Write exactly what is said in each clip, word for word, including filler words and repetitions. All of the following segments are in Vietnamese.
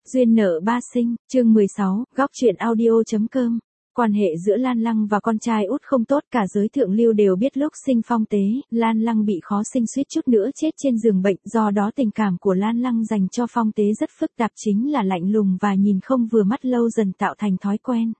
Duyên nợ ba sinh, chương mười sáu, góc truyện audio.com. Quan hệ giữa Lan Lăng và con trai út không tốt, cả giới thượng lưu đều biết lúc sinh Phong Tế, Lan Lăng bị khó sinh suýt chút nữa chết trên giường bệnh, do đó tình cảm của Lan Lăng dành cho Phong Tế rất phức tạp, chính là lạnh lùng và nhìn không vừa mắt lâu dần tạo thành thói quen.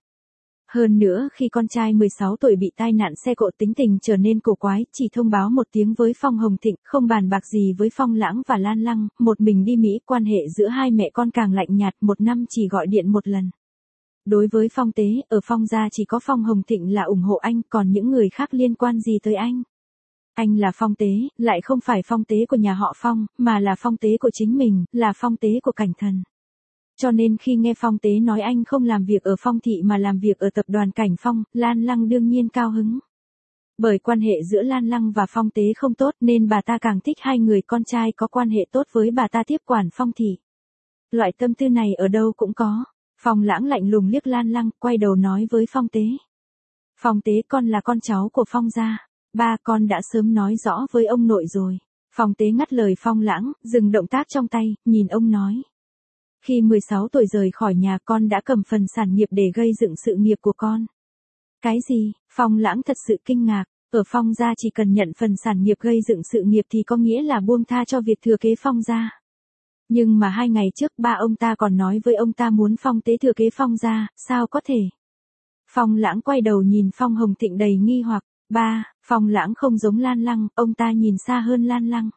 Hơn nữa khi con trai mười sáu tuổi bị tai nạn xe cộ, tính tình trở nên cổ quái, chỉ thông báo một tiếng với Phong Hồng Thịnh, không bàn bạc gì với Phong Lãng và Lan Lăng, một mình đi Mỹ, quan hệ giữa hai mẹ con càng lạnh nhạt, một năm chỉ gọi điện một lần. Đối với Phong Tế, ở Phong gia chỉ có Phong Hồng Thịnh là ủng hộ anh, còn những người khác liên quan gì tới anh. Anh là Phong Tế, lại không phải Phong Tế của nhà họ Phong, mà là Phong Tế của chính mình, là Phong Tế của Cảnh Thần. Cho nên khi nghe Phong Tế nói anh không làm việc ở Phong thị mà làm việc ở tập đoàn Cảnh Phong, Lan Lăng đương nhiên cao hứng. Bởi quan hệ giữa Lan Lăng và Phong Tế không tốt nên bà ta càng thích hai người con trai có quan hệ tốt với bà ta tiếp quản Phong thị. Loại tâm tư này ở đâu cũng có. Phong Lãng lạnh lùng liếc Lan Lăng, quay đầu nói với Phong Tế. Phong Tế, con là con cháu của Phong gia. Ba, con đã sớm nói rõ với ông nội rồi. Phong Tế ngắt lời Phong Lãng, dừng động tác trong tay, nhìn ông nói. Khi mười sáu tuổi rời khỏi nhà, con đã cầm phần sản nghiệp để gây dựng sự nghiệp của con. Cái gì? Phong Lãng thật sự kinh ngạc. Ở Phong gia chỉ cần nhận phần sản nghiệp gây dựng sự nghiệp thì có nghĩa là buông tha cho việc thừa kế Phong gia. Nhưng mà hai ngày trước ba ông ta còn nói với ông ta muốn Phong Tế thừa kế Phong gia, sao có thể? Phong Lãng quay đầu nhìn Phong Hồng Thịnh đầy nghi hoặc. Ba, Phong Lãng không giống Lan Lăng, ông ta nhìn xa hơn Lan Lăng.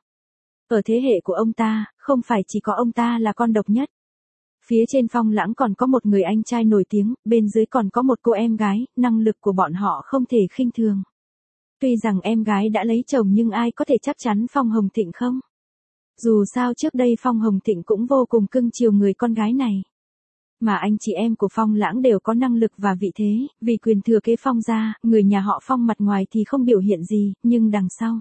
Ở thế hệ của ông ta, không phải chỉ có ông ta là con độc nhất. Phía trên Phong Lãng còn có một người anh trai nổi tiếng, bên dưới còn có một cô em gái, năng lực của bọn họ không thể khinh thường. Tuy rằng em gái đã lấy chồng nhưng ai có thể chắc chắn Phong Hồng Thịnh không? Dù sao trước đây Phong Hồng Thịnh cũng vô cùng cưng chiều người con gái này. Mà anh chị em của Phong Lãng đều có năng lực và vị thế, vì quyền thừa kế Phong gia, người nhà họ Phong mặt ngoài thì không biểu hiện gì, nhưng đằng sau.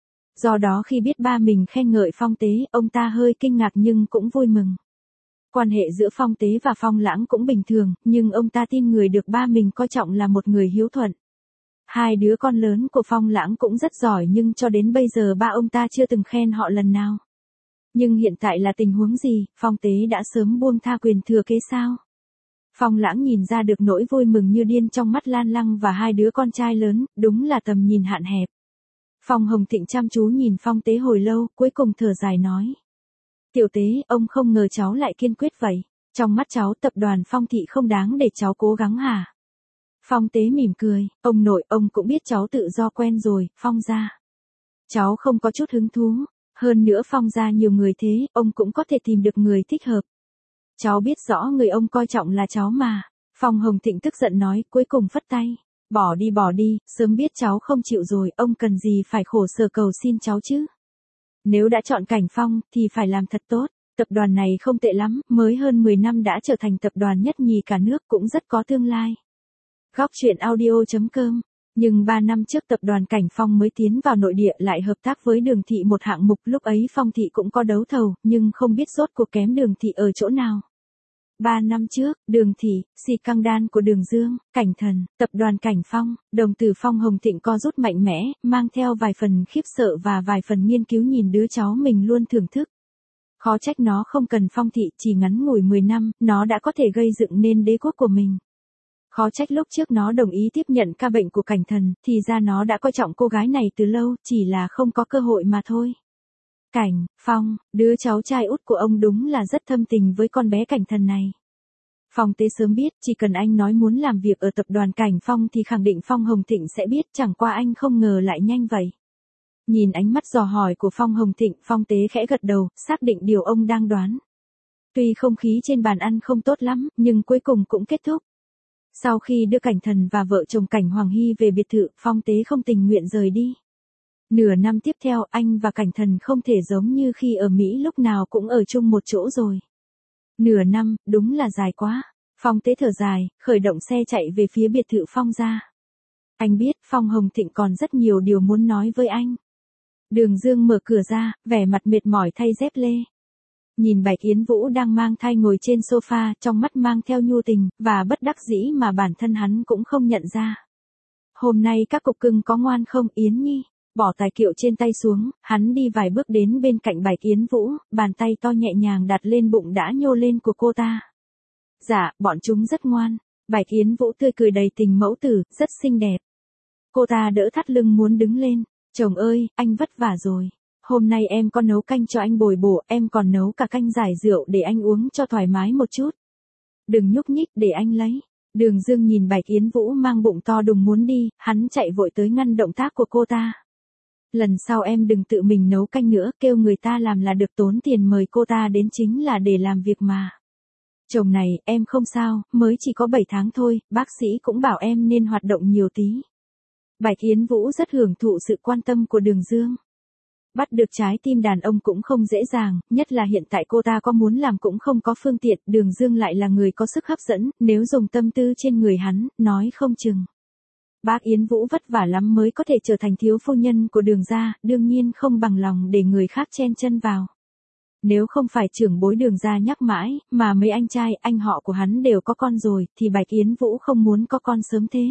Do đó khi biết ba mình khen ngợi Phong Tế, ông ta hơi kinh ngạc nhưng cũng vui mừng. Quan hệ giữa Phong Tế và Phong Lãng cũng bình thường, nhưng ông ta tin người được ba mình coi trọng là một người hiếu thuận. Hai đứa con lớn của Phong Lãng cũng rất giỏi nhưng cho đến bây giờ ba ông ta chưa từng khen họ lần nào. Nhưng hiện tại là tình huống gì, Phong Tế đã sớm buông tha quyền thừa kế sao? Phong Lãng nhìn ra được nỗi vui mừng như điên trong mắt Lan Lăng và hai đứa con trai lớn, đúng là tầm nhìn hạn hẹp. Phong Hồng Thịnh chăm chú nhìn Phong Tế hồi lâu, cuối cùng thở dài nói. Tiểu Tế, ông không ngờ cháu lại kiên quyết vậy. Trong mắt cháu tập đoàn Phong thị không đáng để cháu cố gắng hả? Phong Tế mỉm cười, ông nội, ông cũng biết cháu tự do quen rồi, Phong gia. Cháu không có chút hứng thú. Hơn nữa Phong gia nhiều người thế, ông cũng có thể tìm được người thích hợp. Cháu biết rõ người ông coi trọng là cháu mà. Phong Hồng Thịnh tức giận nói, cuối cùng phất tay. Bỏ đi bỏ đi, sớm biết cháu không chịu rồi, ông cần gì phải khổ sở cầu xin cháu chứ. Nếu đã chọn Cảnh Phong, thì phải làm thật tốt. Tập đoàn này không tệ lắm, mới hơn mười năm đã trở thành tập đoàn nhất nhì cả nước, cũng rất có tương lai. Góc truyện audio.com. Nhưng ba năm trước tập đoàn Cảnh Phong mới tiến vào nội địa lại hợp tác với Đường Thị một hạng mục, lúc ấy Phong thị cũng có đấu thầu, nhưng không biết rốt cuộc kém Đường Thị ở chỗ nào. Ba năm trước, Đường Thị, si căng đan của Đường Dương, Cảnh Thần, tập đoàn Cảnh Phong, đồng tử Phong Hồng Thịnh co rút mạnh mẽ, mang theo vài phần khiếp sợ và vài phần nghiên cứu nhìn đứa cháu mình luôn thưởng thức. Khó trách nó không cần Phong thị, chỉ ngắn ngủi mười năm, nó đã có thể gây dựng nên đế quốc của mình. Khó trách lúc trước nó đồng ý tiếp nhận ca bệnh của Cảnh Thần, thì ra nó đã coi trọng cô gái này từ lâu, chỉ là không có cơ hội mà thôi. Cảnh Phong, đứa cháu trai út của ông đúng là rất thâm tình với con bé Cảnh Thần này. Phong Tế sớm biết, chỉ cần anh nói muốn làm việc ở tập đoàn Cảnh Phong thì khẳng định Phong Hồng Thịnh sẽ biết, chẳng qua anh không ngờ lại nhanh vậy. Nhìn ánh mắt dò hỏi của Phong Hồng Thịnh, Phong Tế khẽ gật đầu, xác định điều ông đang đoán. Tuy không khí trên bàn ăn không tốt lắm, nhưng cuối cùng cũng kết thúc. Sau khi đưa Cảnh Thần và vợ chồng Cảnh Hoàng Hy về biệt thự, Phong Tế không tình nguyện rời đi. Nửa năm tiếp theo, anh và Cảnh Thần không thể giống như khi ở Mỹ lúc nào cũng ở chung một chỗ rồi. Nửa năm, đúng là dài quá. Phong Tế thở dài, khởi động xe chạy về phía biệt thự Phong gia. Anh biết Phong Hồng Thịnh còn rất nhiều điều muốn nói với anh. Đường Dương mở cửa ra, vẻ mặt mệt mỏi thay dép lê. Nhìn Bạch Yến Vũ đang mang thai ngồi trên sofa, trong mắt mang theo nhu tình, và bất đắc dĩ mà bản thân hắn cũng không nhận ra. Hôm nay các cục cưng có ngoan không, Yến Nhi? Bỏ tài kiệu trên tay xuống, hắn đi vài bước đến bên cạnh Bạch Yến Vũ, bàn tay to nhẹ nhàng đặt lên bụng đã nhô lên của cô ta. Dạ, bọn chúng rất ngoan. Bạch Yến Vũ tươi cười đầy tình mẫu tử, rất xinh đẹp. Cô ta đỡ thắt lưng muốn đứng lên. Chồng ơi, anh vất vả rồi. Hôm nay em có nấu canh cho anh bồi bổ, em còn nấu cả canh giải rượu để anh uống cho thoải mái một chút. Đừng nhúc nhích để anh lấy. Đường Dương nhìn Bạch Yến Vũ mang bụng to đùng muốn đi, hắn chạy vội tới ngăn động tác của cô ta. Lần sau em đừng tự mình nấu canh nữa, kêu người ta làm là được, tốn tiền mời cô ta đến chính là để làm việc mà. Chồng này, em không sao, mới chỉ có bảy tháng thôi, bác sĩ cũng bảo em nên hoạt động nhiều tí. Bạch Yến Vũ rất hưởng thụ sự quan tâm của Đường Dương. Bắt được trái tim đàn ông cũng không dễ dàng, nhất là hiện tại cô ta có muốn làm cũng không có phương tiện, Đường Dương lại là người có sức hấp dẫn, nếu dùng tâm tư trên người hắn, nói không chừng. Bác Yến Vũ vất vả lắm mới có thể trở thành thiếu phu nhân của Đường gia, đương nhiên không bằng lòng để người khác chen chân vào. Nếu không phải trưởng bối Đường gia nhắc mãi, mà mấy anh trai, anh họ của hắn đều có con rồi, thì Bạch Yến Vũ không muốn có con sớm thế.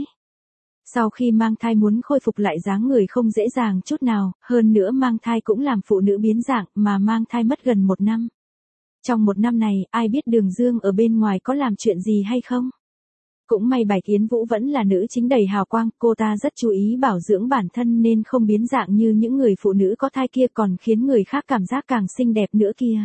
Sau khi mang thai muốn khôi phục lại dáng người không dễ dàng chút nào, hơn nữa mang thai cũng làm phụ nữ biến dạng, mà mang thai mất gần một năm. Trong một năm này, ai biết Đường Dương ở bên ngoài có làm chuyện gì hay không? Cũng may Bạch Yến Vũ vẫn là nữ chính đầy hào quang, cô ta rất chú ý bảo dưỡng bản thân nên không biến dạng như những người phụ nữ có thai kia, còn khiến người khác cảm giác càng xinh đẹp nữa kia.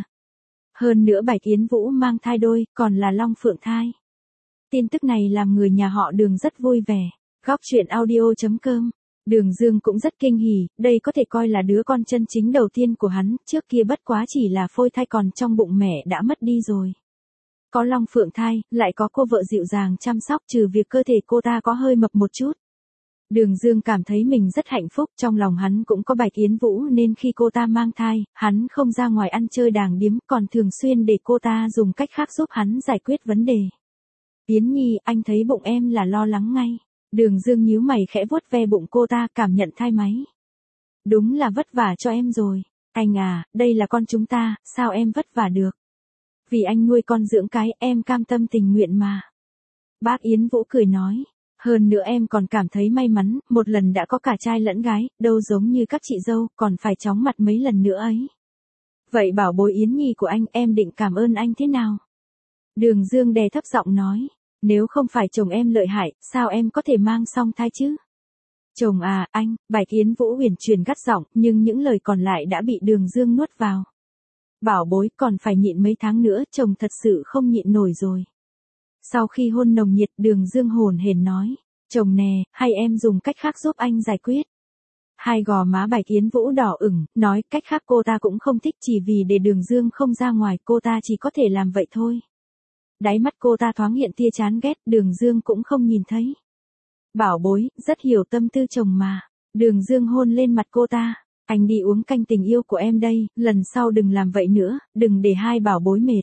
Hơn nữa Bạch Yến Vũ mang thai đôi, còn là long phượng thai. Tin tức này làm người nhà họ Đường rất vui vẻ. Góc truyện audio chấm com. Đường Dương cũng rất kinh hỉ, đây có thể coi là đứa con chân chính đầu tiên của hắn, trước kia bất quá chỉ là phôi thai còn trong bụng mẹ đã mất đi rồi. Có long phượng thai, lại có cô vợ dịu dàng chăm sóc, trừ việc cơ thể cô ta có hơi mập một chút. Đường Dương cảm thấy mình rất hạnh phúc, trong lòng hắn cũng có Bạch Yến Vũ nên khi cô ta mang thai, hắn không ra ngoài ăn chơi đàng điếm, còn thường xuyên để cô ta dùng cách khác giúp hắn giải quyết vấn đề. Yến Nhi, anh thấy bụng em là lo lắng ngay. Đường Dương nhíu mày khẽ vuốt ve bụng cô ta, cảm nhận thai máy. Đúng là vất vả cho em rồi. Anh à, đây là con chúng ta, sao em vất vả được? Vì anh nuôi con dưỡng cái, em cam tâm tình nguyện mà. Bác Yến Vũ cười nói. Hơn nữa em còn cảm thấy may mắn, một lần đã có cả trai lẫn gái, đâu giống như các chị dâu, còn phải chóng mặt mấy lần nữa ấy. Vậy bảo bối Yến Nhi của anh, em định cảm ơn anh thế nào? Đường Dương đè thấp giọng nói. Nếu không phải chồng em lợi hại, sao em có thể mang song thai chứ? Chồng à, anh, Bạch Yến Vũ huyền truyền gắt giọng, nhưng những lời còn lại đã bị Đường Dương nuốt vào. Bảo bối, còn phải nhịn mấy tháng nữa, chồng thật sự không nhịn nổi rồi. Sau khi hôn nồng nhiệt, Đường Dương hồn hển nói, chồng nè, hay em dùng cách khác giúp anh giải quyết. Hai gò má Bạch Yến Vũ đỏ ửng, nói cách khác cô ta cũng không thích, chỉ vì để Đường Dương không ra ngoài, cô ta chỉ có thể làm vậy thôi. Đáy mắt cô ta thoáng hiện tia chán ghét, Đường Dương cũng không nhìn thấy. Bảo bối, rất hiểu tâm tư chồng mà. Đường Dương hôn lên mặt cô ta. Anh đi uống canh tình yêu của em đây, lần sau đừng làm vậy nữa, đừng để hai bảo bối mệt.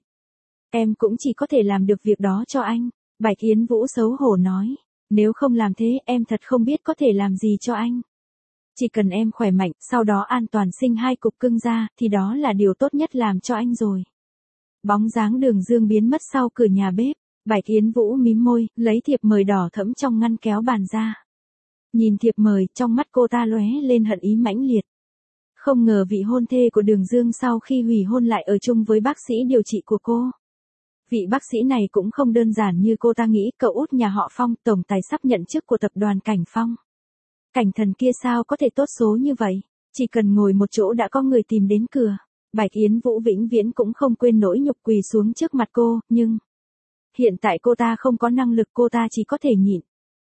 Em cũng chỉ có thể làm được việc đó cho anh. Bạch Yến Vũ xấu hổ nói. Nếu không làm thế, em thật không biết có thể làm gì cho anh. Chỉ cần em khỏe mạnh, sau đó an toàn sinh hai cục cưng ra, thì đó là điều tốt nhất làm cho anh rồi. Bóng dáng Đường Dương biến mất sau cửa nhà bếp. Bạch Yến Vũ mím môi, lấy thiệp mời đỏ thẫm trong ngăn kéo bàn ra. Nhìn thiệp mời, trong mắt cô ta lóe lên hận ý mãnh liệt. Không ngờ vị hôn thê của Đường Dương sau khi hủy hôn lại ở chung với bác sĩ điều trị của cô. Vị bác sĩ này cũng không đơn giản như cô ta nghĩ, cậu út nhà họ Phong, tổng tài sắp nhận chức của tập đoàn Cảnh Phong. Cảnh thần kia sao có thể tốt số như vậy, chỉ cần ngồi một chỗ đã có người tìm đến cửa. Bạch Yến Vũ vĩnh viễn cũng không quên nỗi nhục quỳ xuống trước mặt cô, nhưng hiện tại cô ta không có năng lực, cô ta chỉ có thể nhịn.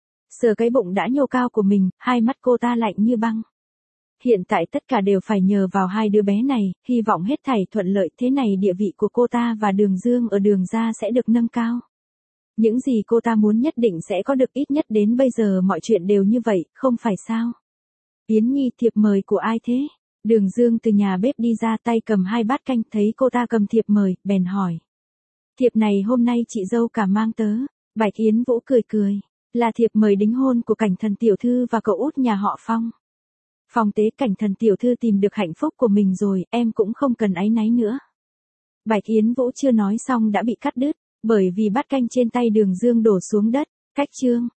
Sờ cái bụng đã nhô cao của mình, hai mắt cô ta lạnh như băng. Hiện tại tất cả đều phải nhờ vào hai đứa bé này, hy vọng hết thảy thuận lợi, thế này địa vị của cô ta và Đường Dương ở Đường gia sẽ được nâng cao. Những gì cô ta muốn nhất định sẽ có được, ít nhất đến bây giờ mọi chuyện đều như vậy, không phải sao? Yến Nhi, thiệp mời của ai thế? Đường Dương từ nhà bếp đi ra, tay cầm hai bát canh, thấy cô ta cầm thiệp mời, bèn hỏi. Thiệp này hôm nay chị dâu cả mang tớ. Bạch Yến Vũ cười cười, là thiệp mời đính hôn của Cảnh thần tiểu thư và cậu út nhà họ Phong. Phong tế, Cảnh thần tiểu thư tìm được hạnh phúc của mình rồi, em cũng không cần áy náy nữa. Bạch Yến Vũ chưa nói xong đã bị cắt đứt, bởi vì bát canh trên tay Đường Dương đổ xuống đất. Cách chương